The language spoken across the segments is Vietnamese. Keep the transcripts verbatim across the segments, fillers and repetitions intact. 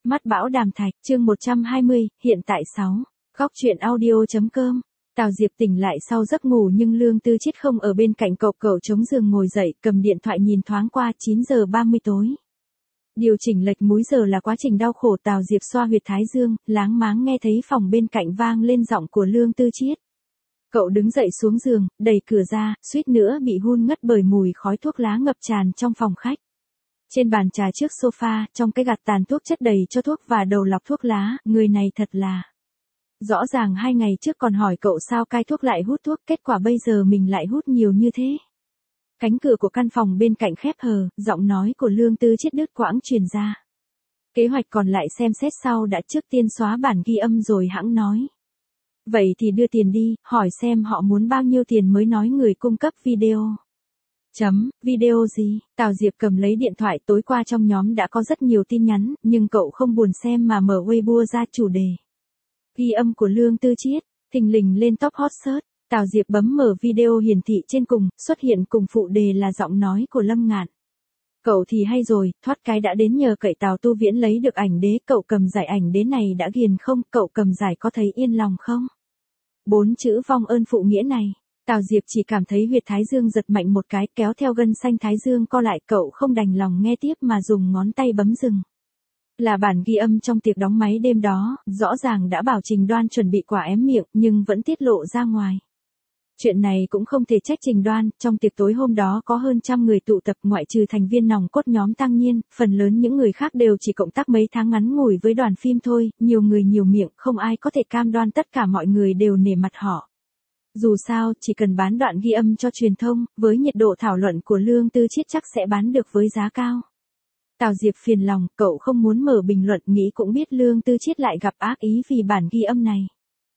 Mắt bão đàm thạch, chương một trăm hai mươi, hiện tại sáu. Góc truyện audio.com. Tào Diệp tỉnh lại sau giấc ngủ nhưng Lương Tư Chiết không ở bên cạnh cậu, cậu chống giường ngồi dậy, cầm điện thoại nhìn thoáng qua, chín giờ ba mươi tối. Điều chỉnh lệch múi giờ là quá trình đau khổ. Tào Diệp xoa huyệt thái dương, láng máng nghe thấy phòng bên cạnh vang lên giọng của Lương Tư Chiết. Cậu đứng dậy xuống giường, đẩy cửa ra, suýt nữa bị hun ngất bởi mùi khói thuốc lá ngập tràn trong phòng khách. Trên bàn trà trước sofa, trong cái gạt tàn thuốc chất đầy cho thuốc và đầu lọc thuốc lá, người này thật là... Rõ ràng hai ngày trước còn hỏi cậu sao cai thuốc lại hút thuốc, kết quả bây giờ mình lại hút nhiều như thế. Cánh cửa của căn phòng bên cạnh khép hờ, giọng nói của Lương Tư Chiết đứt quãng truyền ra. Kế hoạch còn lại xem xét sau đã, trước tiên xóa bản ghi âm rồi hẵng nói. Vậy thì đưa tiền đi, hỏi xem họ muốn bao nhiêu tiền mới nói người cung cấp video. Chấm, video gì? Tào Diệp cầm lấy điện thoại, tối qua trong nhóm đã có rất nhiều tin nhắn, nhưng cậu không buồn xem mà mở Weibo ra chủ đề. Ghi âm của Lương Tư Chiết, thình lình lên top hot search. Tào Diệp bấm mở video hiển thị trên cùng, xuất hiện cùng phụ đề là giọng nói của Lâm Ngạn. Cậu thì hay rồi, thoát cái đã đến nhờ cậy Tào Tu Viễn lấy được ảnh đế, cậu cầm giải ảnh đế này đã ghiền không, cậu cầm giải có thấy yên lòng không? Bốn chữ vong ơn phụ nghĩa này. Tào Diệp chỉ cảm thấy huyệt thái dương giật mạnh một cái, kéo theo gân xanh thái dương co lại, cậu không đành lòng nghe tiếp mà dùng ngón tay bấm dừng. Là bản ghi âm trong tiệc đóng máy đêm đó, rõ ràng đã bảo Trình Đoan chuẩn bị quà ém miệng, nhưng vẫn tiết lộ ra ngoài. Chuyện này cũng không thể trách Trình Đoan, trong tiệc tối hôm đó có hơn trăm người tụ tập, ngoại trừ thành viên nòng cốt nhóm Tăng Nhiên, phần lớn những người khác đều chỉ cộng tác mấy tháng ngắn ngủi với đoàn phim thôi, nhiều người nhiều miệng, không ai có thể cam đoan tất cả mọi người đều nể mặt họ. Dù sao, chỉ cần bán đoạn ghi âm cho truyền thông, với nhiệt độ thảo luận của Lương Tư Chiết chắc sẽ bán được với giá cao. Tào Diệp phiền lòng, cậu không muốn mở bình luận, nghĩ cũng biết Lương Tư Chiết lại gặp ác ý vì bản ghi âm này.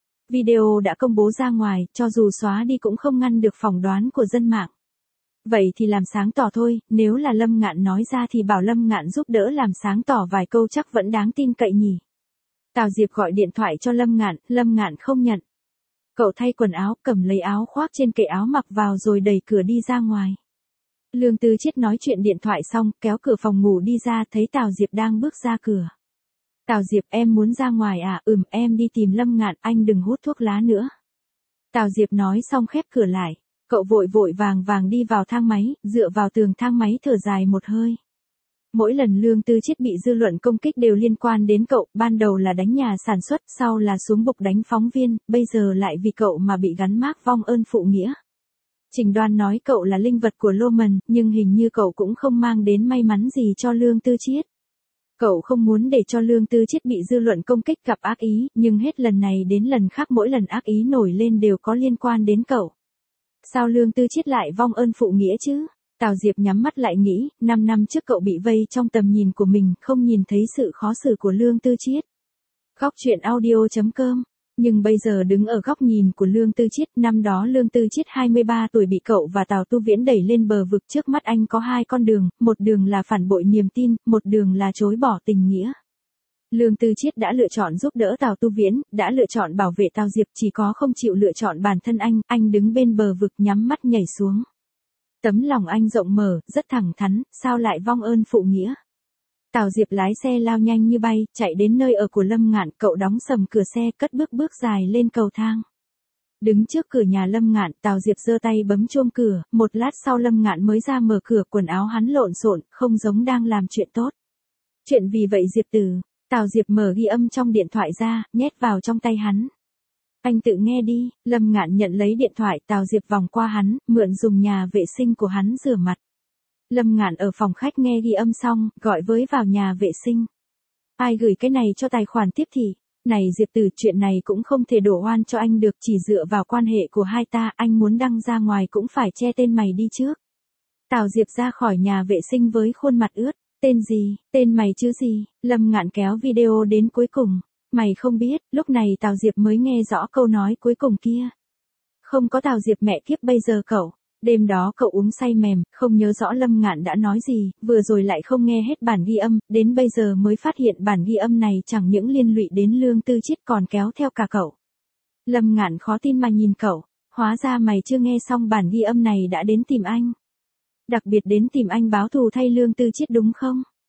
Video đã công bố ra ngoài, cho dù xóa đi cũng không ngăn được phỏng đoán của dân mạng. Vậy thì làm sáng tỏ thôi, nếu là Lâm Ngạn nói ra thì bảo Lâm Ngạn giúp đỡ làm sáng tỏ vài câu chắc vẫn đáng tin cậy nhỉ. Tào Diệp gọi điện thoại cho Lâm Ngạn, Lâm Ngạn không nhận. Cậu thay quần áo, cầm lấy áo khoác trên kệ áo mặc vào rồi đẩy cửa đi ra ngoài. Lương Tư Chiết nói chuyện điện thoại xong, kéo cửa phòng ngủ đi ra, thấy Tào Diệp đang bước ra cửa. Tào Diệp, em muốn ra ngoài à? Ừm, em đi tìm Lâm Ngạn, anh đừng hút thuốc lá nữa. Tào Diệp nói xong khép cửa lại. Cậu vội vội vàng vàng đi vào thang máy, dựa vào tường thang máy thở dài một hơi. Mỗi lần Lương Tư Chiết bị dư luận công kích đều liên quan đến cậu, ban đầu là đánh nhà sản xuất, sau là xuống bục đánh phóng viên, bây giờ lại vì cậu mà bị gắn mác vong ơn phụ nghĩa. Trình Đoan nói cậu là linh vật của Lô Mần, nhưng hình như cậu cũng không mang đến may mắn gì cho Lương Tư Chiết. Cậu không muốn để cho Lương Tư Chiết bị dư luận công kích gặp ác ý, nhưng hết lần này đến lần khác mỗi lần ác ý nổi lên đều có liên quan đến cậu. Sao Lương Tư Chiết lại vong ơn phụ nghĩa chứ? Tào Diệp nhắm mắt lại nghĩ, năm năm trước cậu bị vây trong tầm nhìn của mình, không nhìn thấy sự khó xử của Lương Tư Chiết. Góc truyện audio.com. Nhưng bây giờ đứng ở góc nhìn của Lương Tư Chiết, năm đó Lương Tư Chiết hai mươi ba tuổi bị cậu và Tào Tu Viễn đẩy lên bờ vực, trước mắt anh có hai con đường, một đường là phản bội niềm tin, một đường là chối bỏ tình nghĩa. Lương Tư Chiết đã lựa chọn giúp đỡ Tào Tu Viễn, đã lựa chọn bảo vệ Tào Diệp, chỉ có không chịu lựa chọn bản thân anh, anh đứng bên bờ vực nhắm mắt nhảy xuống. Tấm lòng anh rộng mở, rất thẳng thắn, sao lại vong ơn phụ nghĩa? Tào Diệp lái xe lao nhanh như bay, chạy đến nơi ở của Lâm Ngạn, cậu đóng sầm cửa xe, cất bước bước dài lên cầu thang. Đứng trước cửa nhà Lâm Ngạn, Tào Diệp giơ tay bấm chuông cửa, một lát sau Lâm Ngạn mới ra mở cửa, quần áo hắn lộn xộn, không giống đang làm chuyện tốt. Chuyện vì vậy Diệp Tử, Tào Diệp mở ghi âm trong điện thoại ra, nhét vào trong tay hắn. Anh tự nghe đi. Lâm Ngạn nhận lấy điện thoại, Tào Diệp vòng qua hắn, mượn dùng nhà vệ sinh của hắn rửa mặt. Lâm Ngạn ở phòng khách nghe ghi âm xong, gọi với vào nhà vệ sinh. Ai gửi cái này cho tài khoản tiếp thị? Này Diệp Tử, chuyện này cũng không thể đổ oan cho anh được, chỉ dựa vào quan hệ của hai ta, anh muốn đăng ra ngoài cũng phải che tên mày đi trước. Tào Diệp ra khỏi nhà vệ sinh với khuôn mặt ướt. Tên gì? Tên mày chứ gì? Lâm Ngạn kéo video đến cuối cùng. Mày không biết, lúc này Tào Diệp mới nghe rõ câu nói cuối cùng kia. Không có Tào Diệp mẹ kiếp bây giờ cậu. Đêm đó cậu uống say mềm, không nhớ rõ Lâm Ngạn đã nói gì, vừa rồi lại không nghe hết bản ghi âm, đến bây giờ mới phát hiện bản ghi âm này chẳng những liên lụy đến Lương Tư Chiết còn kéo theo cả cậu. Lâm Ngạn khó tin mà nhìn cậu, hóa ra mày chưa nghe xong bản ghi âm này đã đến tìm anh. Đặc biệt đến tìm anh báo thù thay Lương Tư Chiết đúng không?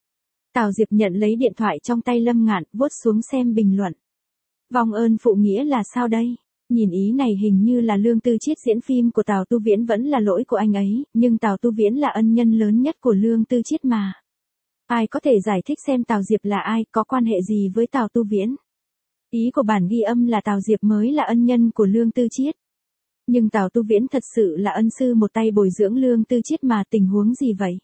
Tào Diệp nhận lấy điện thoại trong tay Lâm Ngạn, vuốt xuống xem bình luận. Vong ơn phụ nghĩa là sao đây? Nhìn ý này hình như là Lương Tư Chiết diễn phim của Tào Tu Viễn vẫn là lỗi của anh ấy, nhưng Tào Tu Viễn là ân nhân lớn nhất của Lương Tư Chiết mà. Ai có thể giải thích xem Tào Diệp là ai, có quan hệ gì với Tào Tu Viễn? Ý của bản ghi âm là Tào Diệp mới là ân nhân của Lương Tư Chiết. Nhưng Tào Tu Viễn thật sự là ân sư một tay bồi dưỡng Lương Tư Chiết mà, tình huống gì vậy?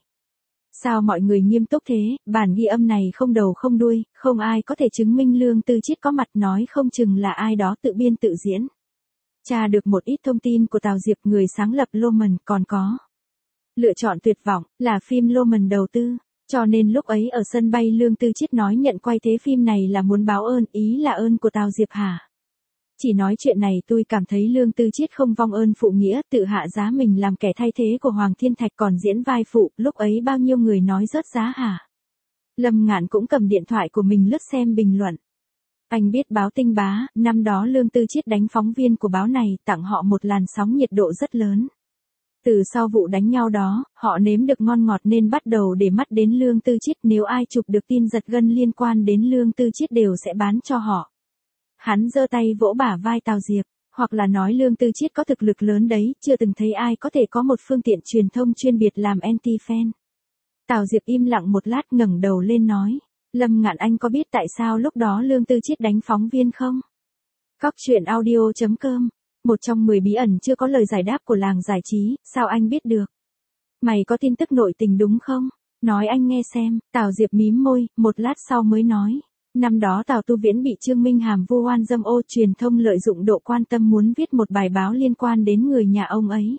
Sao mọi người nghiêm túc thế, bản ghi âm này không đầu không đuôi, không ai có thể chứng minh Lương Tư Chiết có mặt, nói không chừng là ai đó tự biên tự diễn. Tra được một ít thông tin của Tào Diệp, người sáng lập Loman, còn có Lựa chọn tuyệt vọng, là phim Loman đầu tư. Cho nên lúc ấy ở sân bay Lương Tư Chiết nói nhận quay thế phim này là muốn báo ơn, ý là ơn của Tào Diệp hả? Chỉ nói chuyện này tôi cảm thấy Lương Tư Chiết không vong ơn phụ nghĩa, tự hạ giá mình làm kẻ thay thế của Hoàng Thiên Thạch còn diễn vai phụ, lúc ấy bao nhiêu người nói rớt giá hả? Lâm Ngạn cũng cầm điện thoại của mình lướt xem bình luận. Anh biết báo Tinh Bá, năm đó Lương Tư Chiết đánh phóng viên của báo này, tặng họ một làn sóng nhiệt độ rất lớn. Từ sau vụ đánh nhau đó, họ nếm được ngon ngọt nên bắt đầu để mắt đến Lương Tư Chiết, nếu ai chụp được tin giật gân liên quan đến Lương Tư Chiết đều sẽ bán cho họ. Hắn giơ tay vỗ bả vai Tào Diệp, hoặc là nói Lương Tư Chiết có thực lực lớn đấy, chưa từng thấy ai có thể có một phương tiện truyền thông chuyên biệt làm anti-fan. Tào Diệp im lặng một lát ngẩng đầu lên nói, Lâm Ngạn, anh có biết tại sao lúc đó Lương Tư Chiết đánh phóng viên không? Cóc truyện audio chấm com. Một trong mười bí ẩn chưa có lời giải đáp của làng giải trí, sao anh biết được? Mày có tin tức nội tình đúng không? Nói anh nghe xem. Tào Diệp mím môi, một lát sau mới nói. Năm đó Tào Tu Viễn bị Trương Minh Hàm vu oan dâm ô, truyền thông lợi dụng độ quan tâm muốn viết một bài báo liên quan đến người nhà ông ấy.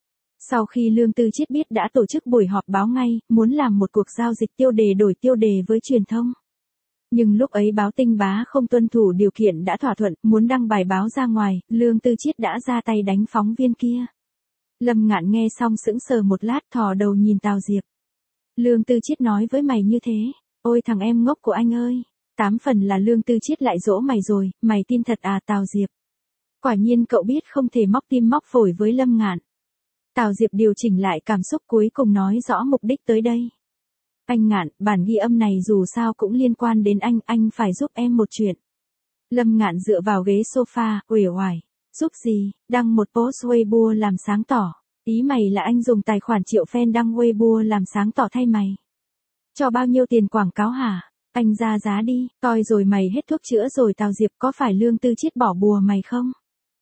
Sau khi Lương Tư Chiết biết đã tổ chức buổi họp báo ngay, muốn làm một cuộc giao dịch tiêu đề đổi tiêu đề với truyền thông. Nhưng lúc ấy báo Tinh Bá không tuân thủ điều kiện đã thỏa thuận, muốn đăng bài báo ra ngoài, Lương Tư Chiết đã ra tay đánh phóng viên kia. Lâm Ngạn nghe xong sững sờ một lát, thò đầu nhìn Tào Diệp. Lương Tư Chiết nói với mày như thế, ôi thằng em ngốc của anh ơi, tám phần là Lương Tư Chiết lại dỗ mày rồi, mày tin thật à Tào Diệp? Quả nhiên cậu biết không thể móc tim móc phổi với Lâm Ngạn. Tào Diệp điều chỉnh lại cảm xúc cuối cùng nói rõ mục đích tới đây. Anh Ngạn, bản ghi âm này dù sao cũng liên quan đến anh, anh phải giúp em một chuyện. Lâm Ngạn dựa vào ghế sofa, uể oải. Giúp gì? Đăng một post Weibo làm sáng tỏ. Ý mày là anh dùng tài khoản triệu fan đăng Weibo làm sáng tỏ thay mày. Cho bao nhiêu tiền quảng cáo hả? Anh ra giá đi, coi rồi mày hết thuốc chữa rồi. Tào Diệp, có phải Lương Tư Chiết bỏ bùa mày không?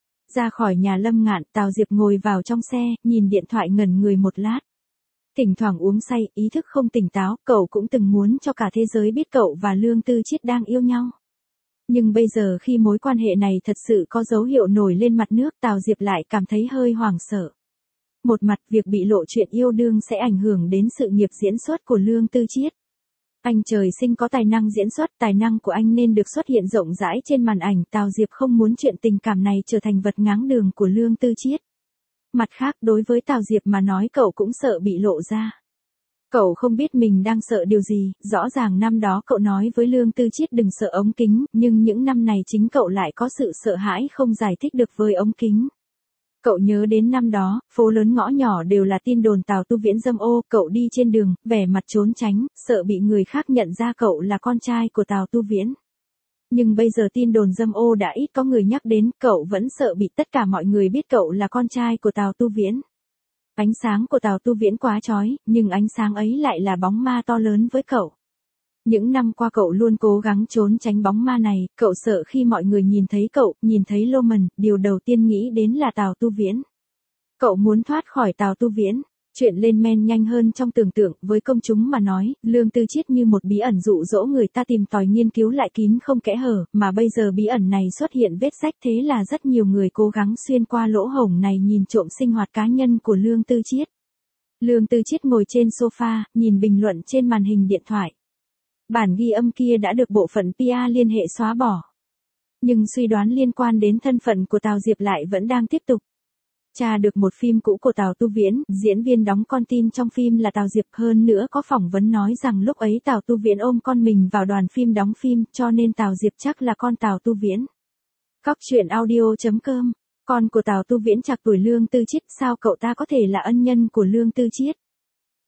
Ra khỏi nhà Lâm Ngạn, Tào Diệp ngồi vào trong xe, nhìn điện thoại ngẩn người một lát. Thỉnh thoảng uống say, ý thức không tỉnh táo, cậu cũng từng muốn cho cả thế giới biết cậu và Lương Tư Chiết đang yêu nhau. Nhưng bây giờ khi mối quan hệ này thật sự có dấu hiệu nổi lên mặt nước, Tào Diệp lại cảm thấy hơi hoảng sợ. Một mặt, việc bị lộ chuyện yêu đương sẽ ảnh hưởng đến sự nghiệp diễn xuất của Lương Tư Chiết. Anh trời sinh có tài năng diễn xuất, tài năng của anh nên được xuất hiện rộng rãi trên màn ảnh, Tào Diệp không muốn chuyện tình cảm này trở thành vật ngáng đường của Lương Tư Chiết. Mặt khác, đối với Tào Diệp mà nói, cậu cũng sợ bị lộ ra. Cậu không biết mình đang sợ điều gì, rõ ràng năm đó cậu nói với Lương Tư Chiết đừng sợ ống kính, nhưng những năm này chính cậu lại có sự sợ hãi không giải thích được với ống kính. Cậu nhớ đến năm đó, phố lớn ngõ nhỏ đều là tin đồn Tào Tu Viễn dâm ô, cậu đi trên đường, vẻ mặt trốn tránh, sợ bị người khác nhận ra cậu là con trai của Tào Tu Viễn. Nhưng bây giờ tin đồn dâm ô đã ít có người nhắc đến, cậu vẫn sợ bị tất cả mọi người biết cậu là con trai của Tào Tu Viễn. Ánh sáng của Tào Tu Viễn quá chói, nhưng ánh sáng ấy lại là bóng ma to lớn với cậu. Những năm qua cậu luôn cố gắng trốn tránh bóng ma này, cậu sợ khi mọi người nhìn thấy cậu, nhìn thấy Loman, điều đầu tiên nghĩ đến là Tào Tu Viễn. Cậu muốn thoát khỏi Tào Tu Viễn. Chuyện lên men nhanh hơn trong tưởng tượng, với công chúng mà nói, Lương Tư Chiết như một bí ẩn dụ dỗ người ta tìm tòi nghiên cứu lại kín không kẽ hở, mà bây giờ bí ẩn này xuất hiện vết rách, thế là rất nhiều người cố gắng xuyên qua lỗ hổng này nhìn trộm sinh hoạt cá nhân của Lương Tư Chiết. Lương Tư Chiết ngồi trên sofa, nhìn bình luận trên màn hình điện thoại. Bản ghi âm kia đã được bộ phận pê e liên hệ xóa bỏ. Nhưng suy đoán liên quan đến thân phận của Tào Diệp lại vẫn đang tiếp tục. Tra được một phim cũ của Tào Tu Viễn, diễn viên đóng con tin trong phim là Tào Diệp, hơn nữa có phỏng vấn nói rằng lúc ấy Tào Tu Viễn ôm con mình vào đoàn phim đóng phim, cho nên Tào Diệp chắc là con Tào Tu Viễn. Cóc truyện audio chấm com. Con của Tào Tu Viễn trạc tuổi Lương Tư Chiết, sao cậu ta có thể là ân nhân của Lương Tư Chiết?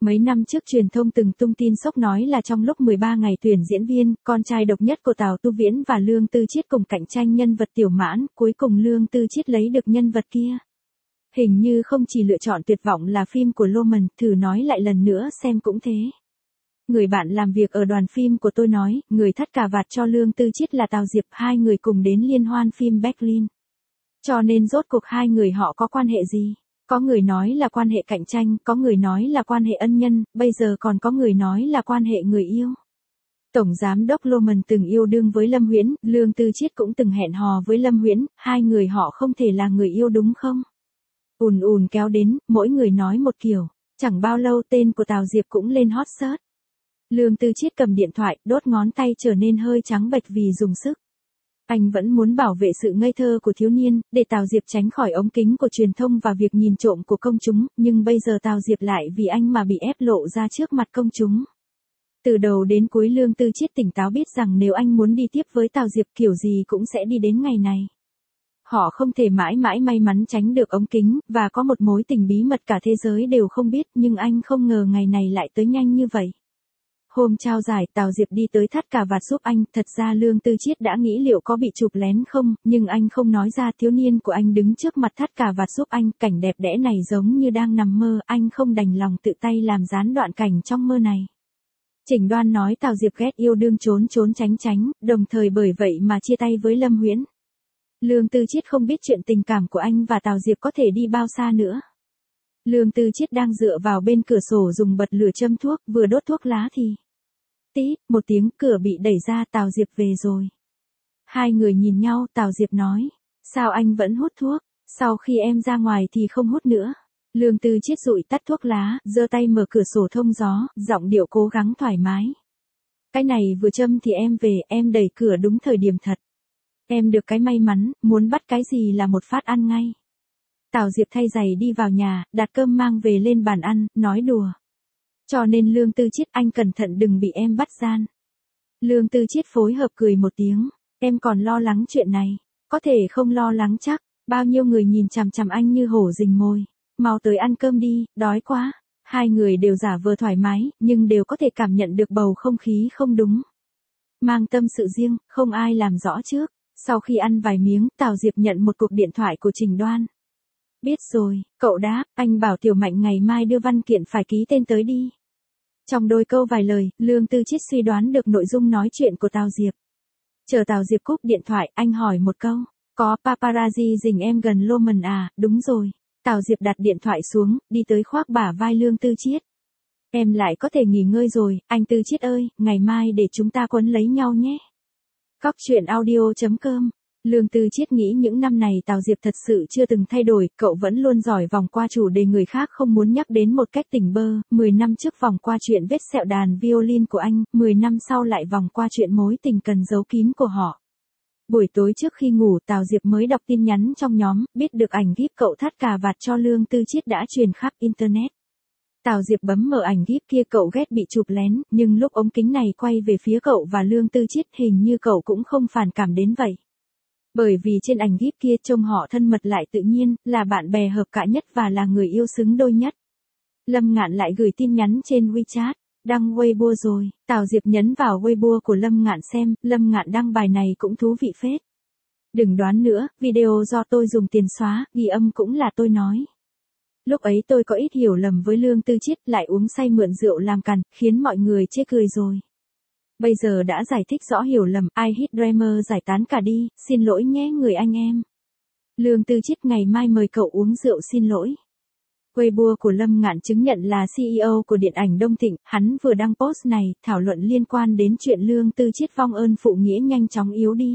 Mấy năm trước truyền thông từng tung tin sốc nói là trong lúc mười ba ngày tuyển diễn viên, con trai độc nhất của Tào Tu Viễn và Lương Tư Chiết cùng cạnh tranh nhân vật Tiểu Mãn, cuối cùng Lương Tư Chiết lấy được nhân vật kia. Hình như không chỉ lựa chọn Tuyệt Vọng là phim của Loman, thử nói lại lần nữa xem cũng thế. Người bạn làm việc ở đoàn phim của tôi nói, người thắt cà vạt cho Lương Tư Chiết là Tào Diệp, hai người cùng đến liên hoan phim Berlin. Cho nên rốt cuộc hai người họ có quan hệ gì? Có người nói là quan hệ cạnh tranh, có người nói là quan hệ ân nhân, bây giờ còn có người nói là quan hệ người yêu. Tổng giám đốc Loman từng yêu đương với Lâm Huyễn, Lương Tư Chiết cũng từng hẹn hò với Lâm Huyễn, hai người họ không thể là người yêu đúng không? Ùn ùn kéo đến, mỗi người nói một kiểu, chẳng bao lâu tên của Tào Diệp cũng lên hot search. Lương Tư Chiết cầm điện thoại, đốt ngón tay trở nên hơi trắng bệch vì dùng sức. Anh vẫn muốn bảo vệ sự ngây thơ của thiếu niên, để Tào Diệp tránh khỏi ống kính của truyền thông và việc nhìn trộm của công chúng, nhưng bây giờ Tào Diệp lại vì anh mà bị ép lộ ra trước mặt công chúng. Từ đầu đến cuối Lương Tư Chiết tỉnh táo biết rằng nếu anh muốn đi tiếp với Tào Diệp kiểu gì cũng sẽ đi đến ngày này. Họ không thể mãi mãi may mắn tránh được ống kính, và có một mối tình bí mật cả thế giới đều không biết, nhưng anh không ngờ ngày này lại tới nhanh như vậy. Hôm trao giải, Tào Diệp đi tới thắt cà vạt giúp anh, thật ra Lương Tư Chiết đã nghĩ liệu có bị chụp lén không, nhưng anh không nói ra. Thiếu niên của anh đứng trước mặt thắt cà vạt giúp anh, cảnh đẹp đẽ này giống như đang nằm mơ, anh không đành lòng tự tay làm gián đoạn cảnh trong mơ này. Chỉnh Đoan nói Tào Diệp ghét yêu đương trốn trốn tránh tránh, đồng thời bởi vậy mà chia tay với Lâm Huyễn. Lương Tư Chiết không biết chuyện tình cảm của anh và Tào Diệp có thể đi bao xa nữa. Lương Tư Chiết đang dựa vào bên cửa sổ dùng bật lửa châm thuốc, vừa đốt thuốc lá thì tít, một tiếng, cửa bị đẩy ra, Tào Diệp về rồi. Hai người nhìn nhau, Tào Diệp nói, sao anh vẫn hút thuốc, sau khi em ra ngoài thì không hút nữa. Lương Tư Chiết dụi tắt thuốc lá, giơ tay mở cửa sổ thông gió, giọng điệu cố gắng thoải mái. Cái này vừa châm thì em về, em đẩy cửa đúng thời điểm thật. Em được cái may mắn, muốn bắt cái gì là một phát ăn ngay. Tào Diệp thay giày đi vào nhà, đặt cơm mang về lên bàn ăn, nói đùa. Cho nên Lương Tư Chiết, anh cẩn thận đừng bị em bắt gian. Lương Tư Chiết phối hợp cười một tiếng, em còn lo lắng chuyện này, có thể không lo lắng chắc, bao nhiêu người nhìn chằm chằm anh như hổ rình mồi, mau tới ăn cơm đi, đói quá. Hai người đều giả vờ thoải mái, nhưng đều có thể cảm nhận được bầu không khí không đúng. Mang tâm sự riêng, không ai làm rõ trước. Sau khi ăn vài miếng, Tào Diệp nhận một cuộc điện thoại của Trình Đoan. Biết rồi, cậu đáp, anh bảo Tiểu Mạnh ngày mai đưa văn kiện phải ký tên tới đi. Trong đôi câu vài lời, Lương Tư Chiết suy đoán được nội dung nói chuyện của Tào Diệp. Chờ Tào Diệp cúp điện thoại, anh hỏi một câu, có paparazzi rình em gần Loman à? Đúng rồi. Tào Diệp đặt điện thoại xuống, đi tới khoác bả vai Lương Tư Chiết. Em lại có thể nghỉ ngơi rồi, anh Tư Chiết ơi, ngày mai để chúng ta quấn lấy nhau nhé. Cóc truyện audio chấm com. Lương Tư Chiết nghĩ những năm này Tào Diệp thật sự chưa từng thay đổi, cậu vẫn luôn giỏi vòng qua chủ đề người khác không muốn nhắc đến một cách tỉnh bơ. Mười năm trước vòng qua chuyện vết sẹo đàn violin của anh, mười năm sau lại vòng qua chuyện mối tình cần giấu kín của họ. Buổi tối trước khi ngủ, Tào Diệp mới đọc tin nhắn trong nhóm, biết được ảnh gíp cậu thắt cà vạt cho Lương Tư Chiết đã truyền khắp internet. Tào Diệp bấm mở ảnh gíp kia, cậu ghét bị chụp lén, nhưng lúc ống kính này quay về phía cậu và Lương Tư Chiết hình như cậu cũng không phản cảm đến vậy. Bởi vì trên ảnh gíp kia trông họ thân mật lại tự nhiên, là bạn bè hợp cạ nhất và là người yêu xứng đôi nhất. Lâm Ngạn lại gửi tin nhắn trên WeChat, đăng Weibo rồi. Tào Diệp nhấn vào Weibo của Lâm Ngạn xem, Lâm Ngạn đăng bài này cũng thú vị phết. Đừng đoán nữa, video do tôi dùng tiền xóa, ghi âm cũng là tôi nói. Lúc ấy tôi có ít hiểu lầm với Lương Tư Chiết, lại uống say mượn rượu làm cằn, khiến mọi người chê cười rồi. Bây giờ đã giải thích rõ hiểu lầm, I Hit Dreamer giải tán cả đi, xin lỗi nhé người anh em. Lương Tư Chiết ngày mai mời cậu uống rượu xin lỗi. Weibo của Lâm Ngạn chứng nhận là xê e ô của điện ảnh Đông Thịnh, hắn vừa đăng post này, thảo luận liên quan đến chuyện Lương Tư Chiết vong ơn phụ nghĩa nhanh chóng yếu đi.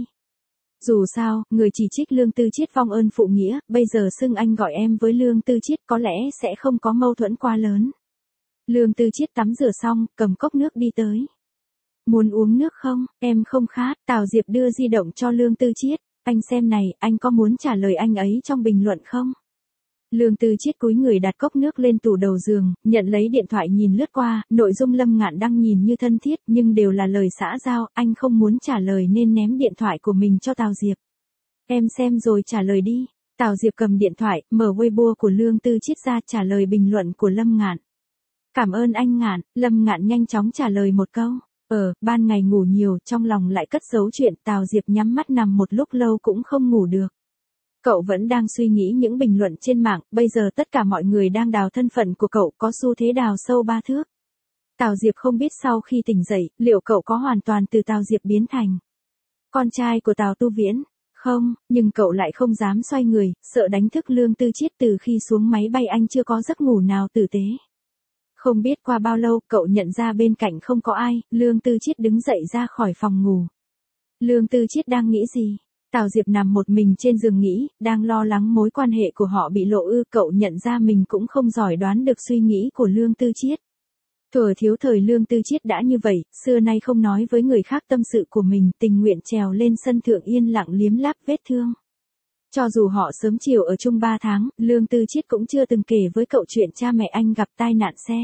Dù sao, người chỉ trích Lương Tư Chiết vong ơn phụ nghĩa, bây giờ xưng anh gọi em với Lương Tư Chiết có lẽ sẽ không có mâu thuẫn quá lớn. Lương Tư Chiết tắm rửa xong, cầm cốc nước đi tới. Muốn uống nước không? Em không khát. Tào Diệp đưa di động cho Lương Tư Chiết. Anh xem này, anh có muốn trả lời anh ấy trong bình luận không? Lương Tư Chiết cúi người đặt cốc nước lên tủ đầu giường, nhận lấy điện thoại nhìn lướt qua, nội dung Lâm Ngạn đăng nhìn như thân thiết nhưng đều là lời xã giao, anh không muốn trả lời nên ném điện thoại của mình cho Tào Diệp. Em xem rồi trả lời đi. Tào Diệp cầm điện thoại, mở Weibo của Lương Tư Chiết ra trả lời bình luận của Lâm Ngạn. Cảm ơn anh Ngạn, Lâm Ngạn nhanh chóng trả lời một câu. Ờ, ban ngày ngủ nhiều, trong lòng lại cất giấu chuyện. Tào Diệp nhắm mắt nằm một lúc lâu cũng không ngủ được. Cậu vẫn đang suy nghĩ những bình luận trên mạng, bây giờ tất cả mọi người đang đào thân phận của cậu, có xu thế đào sâu ba thước. Tào Diệp không biết sau khi tỉnh dậy, liệu cậu có hoàn toàn từ Tào Diệp biến thành con trai của Tào Tu Viễn? Không, nhưng cậu lại không dám xoay người, sợ đánh thức Lương Tư Chiết. Từ khi xuống máy bay anh chưa có giấc ngủ nào tử tế. Không biết qua bao lâu, cậu nhận ra bên cạnh không có ai, Lương Tư Chiết đứng dậy ra khỏi phòng ngủ. Lương Tư Chiết đang nghĩ gì? Tào Diệp nằm một mình trên giường nghĩ, đang lo lắng mối quan hệ của họ bị lộ ư. Cậu nhận ra mình cũng không giỏi đoán được suy nghĩ của Lương Tư Chiết. Thuở thiếu thời Lương Tư Chiết đã như vậy, xưa nay không nói với người khác tâm sự của mình, tình nguyện trèo lên sân thượng yên lặng liếm láp vết thương. Cho dù họ sớm chiều ở chung ba tháng, Lương Tư Chiết cũng chưa từng kể với cậu chuyện cha mẹ anh gặp tai nạn xe.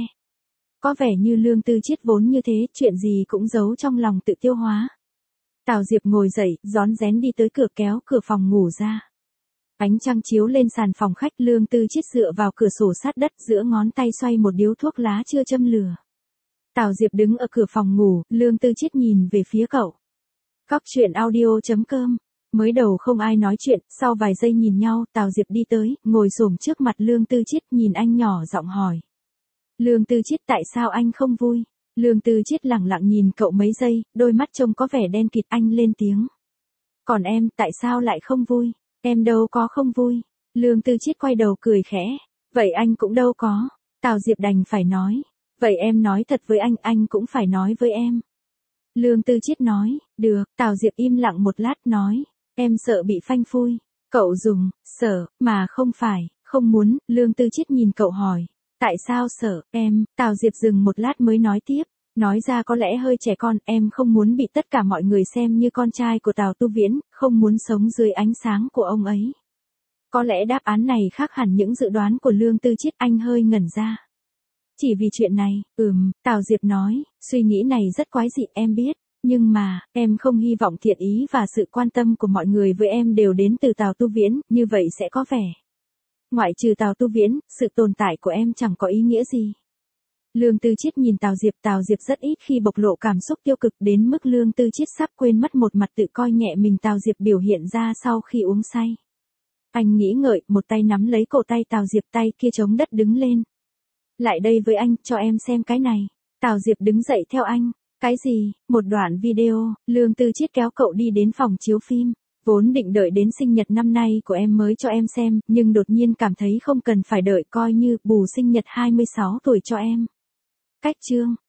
Có vẻ như Lương Tư Chiết vốn như thế, chuyện gì cũng giấu trong lòng tự tiêu hóa. Tào Diệp ngồi dậy, rón rén đi tới cửa kéo cửa phòng ngủ ra. Ánh trăng chiếu lên sàn phòng khách, Lương Tư Chiết dựa vào cửa sổ sát đất, giữa ngón tay xoay một điếu thuốc lá chưa châm lửa. Tào Diệp đứng ở cửa phòng ngủ, Lương Tư Chiết nhìn về phía cậu. Góc truyện audio chấm com. Mới đầu không ai nói chuyện, sau vài giây nhìn nhau, Tào Diệp đi tới, ngồi xổm trước mặt Lương Tư Chiết, nhìn anh nhỏ giọng hỏi. Lương Tư Chiết, tại sao anh không vui? Lương Tư Chiết lẳng lặng nhìn cậu mấy giây, đôi mắt trông có vẻ đen kịt. Anh lên tiếng. Còn em, tại sao lại không vui? Em đâu có không vui. Lương Tư Chiết quay đầu cười khẽ. Vậy anh cũng đâu có. Tào Diệp đành phải nói. Vậy em nói thật với anh, anh cũng phải nói với em. Lương Tư Chiết nói. Được. Tào Diệp im lặng một lát nói. Em sợ bị phanh phui. Cậu dùng, sợ, mà không phải, không muốn. Lương Tư Chiết nhìn cậu hỏi. Tại sao sợ, em? Tào Diệp dừng một lát mới nói tiếp. Nói ra có lẽ hơi trẻ con, em không muốn bị tất cả mọi người xem như con trai của Tào Tu Viễn, không muốn sống dưới ánh sáng của ông ấy. Có lẽ đáp án này khác hẳn những dự đoán của Lương Tư Chiết. Anh hơi ngẩn ra. Chỉ vì chuyện này, ừm, Tào Diệp nói, suy nghĩ này rất quái dị, em biết. Nhưng mà, em không hy vọng thiện ý và sự quan tâm của mọi người với em đều đến từ Tào Tu Viễn, như vậy sẽ có vẻ. Ngoại trừ Tào Tu Viễn, sự tồn tại của em chẳng có ý nghĩa gì. Lương Tư Chiết nhìn Tào Diệp, Tào Diệp rất ít khi bộc lộ cảm xúc tiêu cực đến mức Lương Tư Chiết sắp quên mất một mặt tự coi nhẹ mình Tào Diệp biểu hiện ra sau khi uống say. Anh nghĩ ngợi, một tay nắm lấy cổ tay Tào Diệp, tay kia chống đất đứng lên. Lại đây với anh, cho em xem cái này. Tào Diệp đứng dậy theo anh. Cái gì? Một đoạn video. Lương Tư Chiết kéo cậu đi đến phòng chiếu phim. Vốn định đợi đến sinh nhật năm nay của em mới cho em xem, nhưng đột nhiên cảm thấy không cần phải đợi, coi như bù sinh nhật hai mươi sáu tuổi cho em. Cách chương.